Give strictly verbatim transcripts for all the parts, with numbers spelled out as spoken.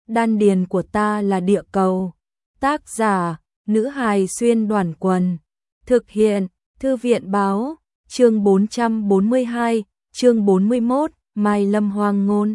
đan điền của ta là địa cầu. Tác giả, nữ hài xuyên đoàn quần. Thực hiện, thư viện báo, chương bốn trăm bốn mươi hai, chương bốn mươi mốt, Mai Lâm hoang ngôn.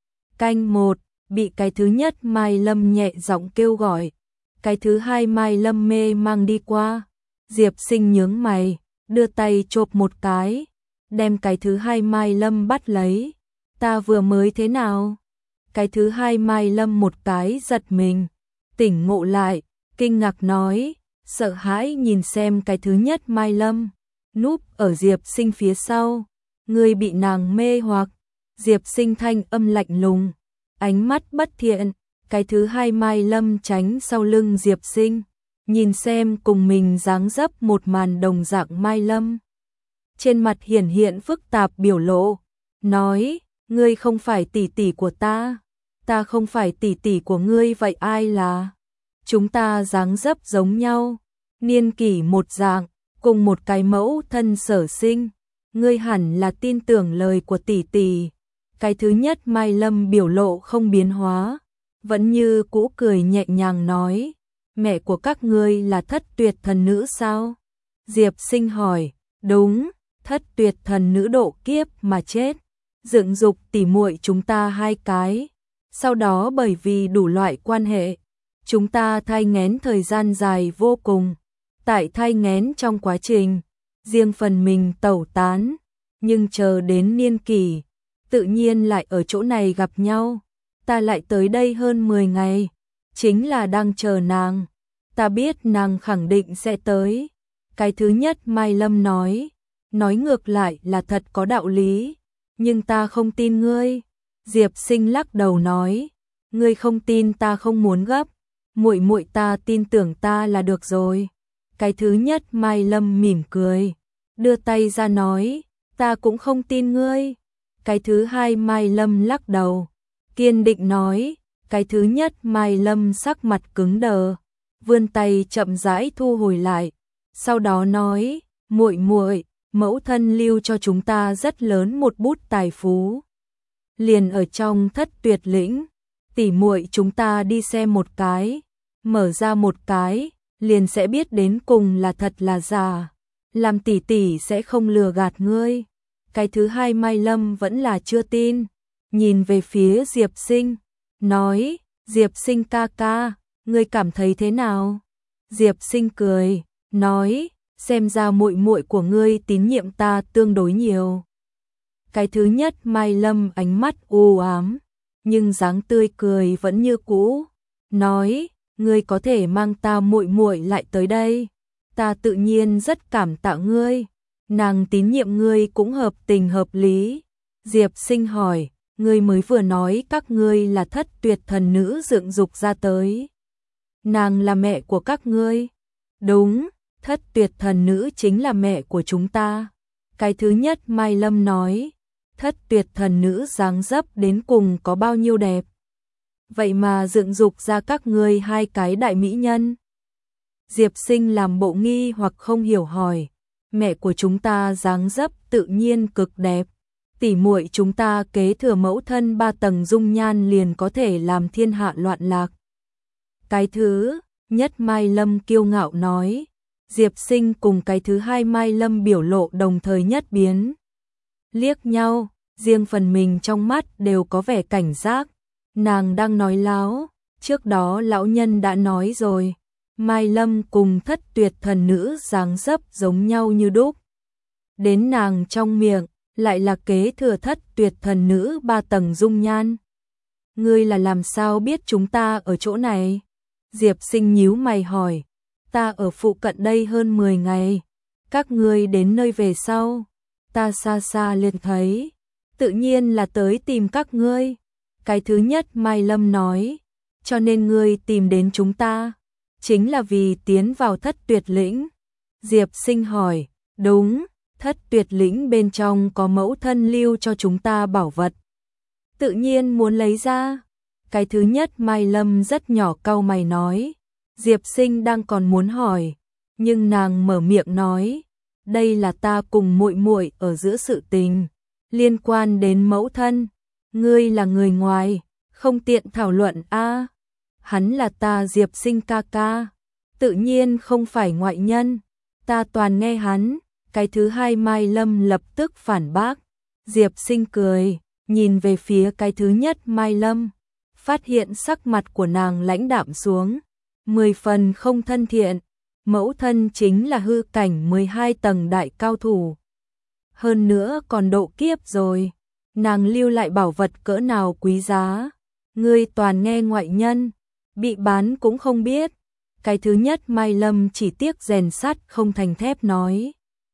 Canh một, bị cái thứ nhất Mai Lâm nhẹ giọng kêu gọi. Cái thứ hai Mai Lâm mê mang đi qua. Diệp Sinh nhướng mày, đưa tay chộp một cái, đem cái thứ hai Mai Lâm bắt lấy. Ta vừa mới thế nào? Cái thứ hai Mai Lâm một cái giật mình, tỉnh ngộ lại, kinh ngạc nói, sợ hãi nhìn xem cái thứ nhất Mai Lâm, núp ở Diệp Sinh phía sau. Người bị nàng mê hoặc. Diệp Sinh thanh âm lạnh lùng, ánh mắt bất thiện. Cái thứ hai Mai Lâm tránh sau lưng Diệp Sinh, nhìn xem cùng mình dáng dấp một màn đồng dạng Mai Lâm. Trên mặt hiển hiện phức tạp biểu lộ, nói, ngươi không phải tỷ tỷ của ta, ta không phải tỷ tỷ của ngươi, vậy ai là? Chúng ta dáng dấp giống nhau, niên kỷ một dạng, cùng một cái mẫu thân sở sinh, ngươi hẳn là tin tưởng lời của tỷ tỷ. Cái thứ nhất Mai Lâm biểu lộ không biến hóa, vẫn như cũ cười nhẹ nhàng nói, mẹ của các ngươi là Thất Tuyệt thần nữ sao? Diệp Sinh hỏi, đúng, Thất Tuyệt thần nữ độ kiếp mà chết, dựng dục tỉ muội chúng ta hai cái. Sau đó bởi vì đủ loại quan hệ, chúng ta thai nghén thời gian dài vô cùng. Tại thai nghén trong quá trình, riêng phần mình tẩu tán, nhưng chờ đến niên kỷ, tự nhiên lại ở chỗ này gặp nhau. Ta lại tới đây hơn mười ngày, chính là đang chờ nàng. Ta biết nàng khẳng định sẽ tới. Cái thứ nhất Mai Lâm nói, nói ngược lại là thật có đạo lý, nhưng ta không tin ngươi. Diệp Sinh lắc đầu nói, ngươi không tin ta không muốn gấp, muội muội ta tin tưởng ta là được rồi. Cái thứ nhất Mai Lâm mỉm cười, đưa tay ra nói, ta cũng không tin ngươi. Cái thứ hai Mai Lâm lắc đầu, kiên định nói. Cái thứ nhất Mai Lâm sắc mặt cứng đờ, vươn tay chậm rãi thu hồi lại, sau đó nói, muội muội, mẫu thân lưu cho chúng ta rất lớn một bút tài phú, liền ở trong Thất Tuyệt lĩnh, tỷ muội chúng ta đi xem một cái, mở ra một cái, liền sẽ biết đến cùng là thật là giả, làm tỷ tỷ sẽ không lừa gạt ngươi. Cái thứ hai Mai Lâm vẫn là chưa tin, nhìn về phía Diệp Sinh, nói, Diệp Sinh ca ca, ngươi cảm thấy thế nào? Diệp Sinh cười, nói, xem ra muội muội của ngươi tín nhiệm ta tương đối nhiều. Cái thứ nhất Mai Lâm ánh mắt u ám, nhưng dáng tươi cười vẫn như cũ, nói, ngươi có thể mang ta muội muội lại tới đây, ta tự nhiên rất cảm tạ ngươi, nàng tín nhiệm ngươi cũng hợp tình hợp lý. Diệp Sinh hỏi, ngươi mới vừa nói các ngươi là Thất Tuyệt thần nữ dựng dục ra tới. Nàng là mẹ của các ngươi? Đúng, Thất Tuyệt thần nữ chính là mẹ của chúng ta. Cái thứ nhất Mai Lâm nói, Thất Tuyệt thần nữ dáng dấp đến cùng có bao nhiêu đẹp. Vậy mà dựng dục ra các ngươi hai cái đại mỹ nhân. Diệp Sinh làm bộ nghi hoặc không hiểu hỏi, mẹ của chúng ta dáng dấp tự nhiên cực đẹp. Tỷ muội chúng ta kế thừa mẫu thân ba tầng dung nhan liền có thể làm thiên hạ loạn lạc. Cái thứ nhất Mai Lâm kiêu ngạo nói. Diệp Sinh cùng cái thứ hai Mai Lâm biểu lộ đồng thời nhất biến. Liếc nhau, riêng phần mình trong mắt đều có vẻ cảnh giác. Nàng đang nói láo, trước đó lão nhân đã nói rồi. Mai Lâm cùng Thất Tuyệt thần nữ dáng dấp giống nhau như đúc. Đến nàng trong miệng, lại là kế thừa Thất Tuyệt thần nữ ba tầng dung nhan. Ngươi là làm sao biết chúng ta ở chỗ này? Diệp Sinh nhíu mày hỏi, ta ở phụ cận đây hơn mười ngày, các ngươi đến nơi về sau, ta xa xa liền thấy, tự nhiên là tới tìm các ngươi. Cái thứ nhất Mai Lâm nói, cho nên ngươi tìm đến chúng ta, chính là vì tiến vào Thất Tuyệt lĩnh. Diệp Sinh hỏi, đúng, Thất Tuyệt lĩnh bên trong có mẫu thân lưu cho chúng ta bảo vật, tự nhiên muốn lấy ra. Cái thứ nhất Mai Lâm rất nhỏ cau mày nói. Diệp Sinh đang còn muốn hỏi, nhưng nàng mở miệng nói, đây là ta cùng muội muội ở giữa sự tình, liên quan đến mẫu thân, ngươi là người ngoài, không tiện thảo luận a. Hắn là ta Diệp Sinh ca ca, tự nhiên không phải ngoại nhân, ta toàn nghe hắn. Cái thứ hai Mai Lâm lập tức phản bác. Diệp Sinh cười, nhìn về phía cái thứ nhất Mai Lâm, phát hiện sắc mặt của nàng lãnh đạm xuống, mười phần không thân thiện. Mẫu thân chính là hư cảnh mười hai tầng đại cao thủ, hơn nữa còn độ kiếp rồi, nàng lưu lại bảo vật cỡ nào quý giá, ngươi toàn nghe ngoại nhân, bị bán cũng không biết. Cái thứ nhất Mai Lâm chỉ tiếc rèn sắt không thành thép nói,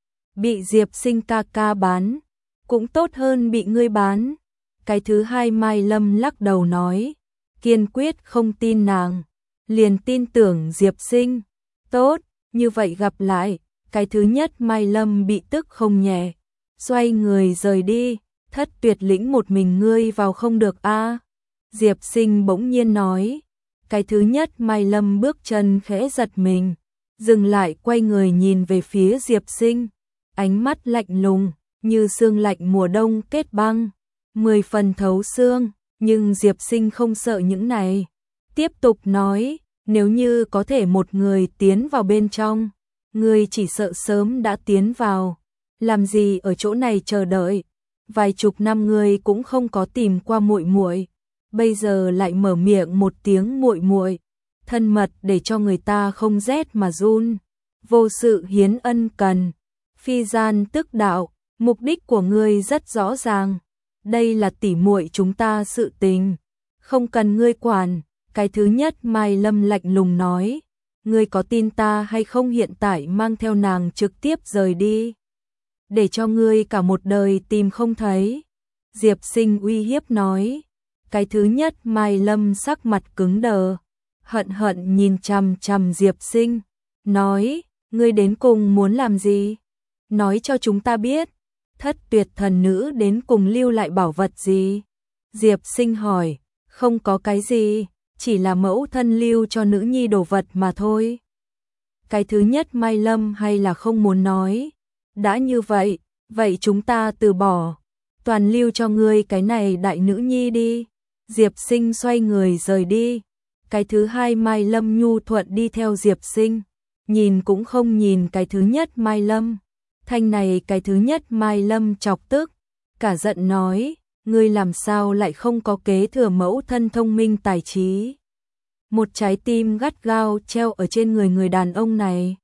bị Diệp Sinh ca ca bán, cũng tốt hơn bị ngươi bán. Cái thứ hai Mai Lâm lắc đầu nói, kiên quyết không tin nàng, liền tin tưởng Diệp Sinh. Tốt, như vậy gặp lại. Cái thứ nhất Mai Lâm bị tức không nhẹ, xoay người rời đi. Thất Tuyệt lĩnh một mình ngươi vào không được a. Diệp Sinh bỗng nhiên nói. Cái thứ nhất Mai Lâm bước chân khẽ giật mình, dừng lại quay người nhìn về phía Diệp Sinh, ánh mắt lạnh lùng, như sương lạnh mùa đông kết băng, mười phần thấu xương, nhưng Diệp Sinh không sợ những này. Tiếp tục nói, nếu như có thể một người tiến vào bên trong, ngươi chỉ sợ sớm đã tiến vào, làm gì ở chỗ này chờ đợi, vài chục năm ngươi cũng không có tìm qua muội muội, bây giờ lại mở miệng một tiếng muội muội, thân mật để cho người ta không rét mà run, vô sự hiến ân cần, phi gian tức đạo, mục đích của ngươi rất rõ ràng, đây là tỉ muội chúng ta sự tình, không cần ngươi quản. Cái thứ nhất Mai Lâm lạnh lùng nói, ngươi có tin ta hay không hiện tại mang theo nàng trực tiếp rời đi, để cho ngươi cả một đời tìm không thấy. Diệp Sinh uy hiếp nói. Cái thứ nhất Mai Lâm sắc mặt cứng đờ, hận hận nhìn chằm chằm Diệp Sinh, nói, ngươi đến cùng muốn làm gì? Nói cho chúng ta biết, Thất Tuyệt thần nữ đến cùng lưu lại bảo vật gì? Diệp Sinh hỏi, không có cái gì, chỉ là mẫu thân lưu cho nữ nhi đồ vật mà thôi. Cái thứ nhất Mai Lâm hay là không muốn nói, đã như vậy, vậy chúng ta từ bỏ, toàn lưu cho ngươi cái này đại nữ nhi đi. Diệp Sinh xoay người rời đi. Cái thứ hai Mai Lâm nhu thuận đi theo Diệp Sinh, nhìn cũng không nhìn cái thứ nhất Mai Lâm. Thanh này cái thứ nhất Mai Lâm chọc tức, cả giận nói, ngươi làm sao lại không có kế thừa mẫu thân thông minh tài trí. Một trái tim gắt gao treo ở trên người người đàn ông này.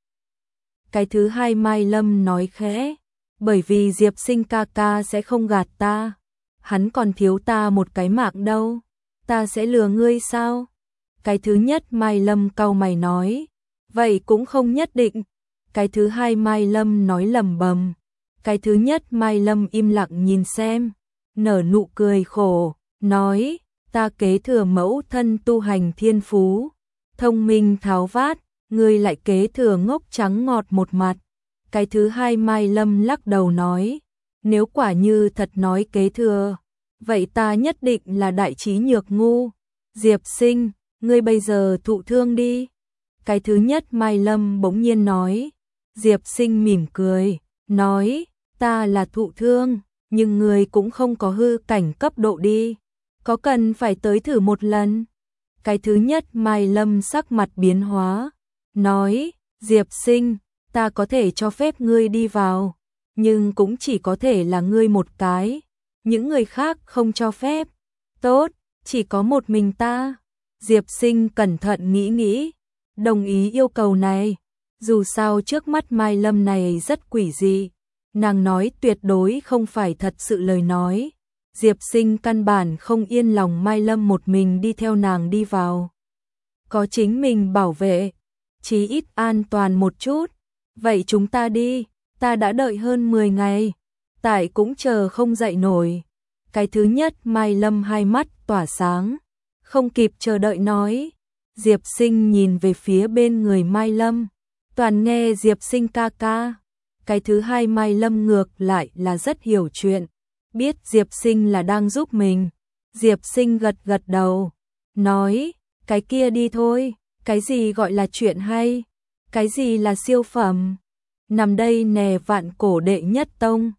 Cái thứ hai Mai Lâm nói khẽ, bởi vì Diệp Sinh ca ca sẽ không gạt ta. Hắn còn thiếu ta một cái mạng đâu, ta sẽ lừa ngươi sao? Cái thứ nhất Mai Lâm cau mày nói, vậy cũng không nhất định. Cái thứ hai Mai Lâm nói lẩm bẩm. Cái thứ nhất Mai Lâm im lặng nhìn xem, nở nụ cười khổ, nói, ta kế thừa mẫu thân tu hành thiên phú, thông minh tháo vát, ngươi lại kế thừa ngốc trắng ngọt một mặt. Cái thứ hai Mai Lâm lắc đầu nói, nếu quả như thật nói kế thừa, vậy ta nhất định là đại trí nhược ngu. Diệp Sinh, ngươi bây giờ thụ thương đi. Cái thứ nhất Mai Lâm bỗng nhiên nói. Diệp Sinh mỉm cười, nói, ta là thụ thương, nhưng ngươi cũng không có hư cảnh cấp độ đi, có cần phải tới thử một lần. Cái thứ nhất Mai Lâm sắc mặt biến hóa, nói, Diệp Sinh, ta có thể cho phép ngươi đi vào, nhưng cũng chỉ có thể là ngươi một cái, những người khác không cho phép. Tốt, chỉ có một mình ta. Diệp Sinh cẩn thận nghĩ nghĩ, đồng ý yêu cầu này. Dù sao trước mắt Mai Lâm này rất quỷ dị, nàng nói tuyệt đối không phải thật sự lời nói. Diệp Sinh căn bản không yên lòng Mai Lâm một mình đi theo nàng đi vào, có chính mình bảo vệ, chí ít an toàn một chút. Vậy chúng ta đi, ta đã đợi hơn mười ngày, tại cũng chờ không dậy nổi. Cái thứ nhất Mai Lâm hai mắt tỏa sáng, không kịp chờ đợi nói. Diệp Sinh nhìn về phía bên người Mai Lâm, toàn nghe Diệp Sinh ca ca. Cái thứ hai Mai Lâm ngược lại là rất hiểu chuyện, biết Diệp Sinh là đang giúp mình. Diệp Sinh gật gật đầu, nói, cái kia đi thôi, cái gì gọi là chuyện hay, cái gì là siêu phẩm, nằm đây nè vạn cổ đệ nhất tông.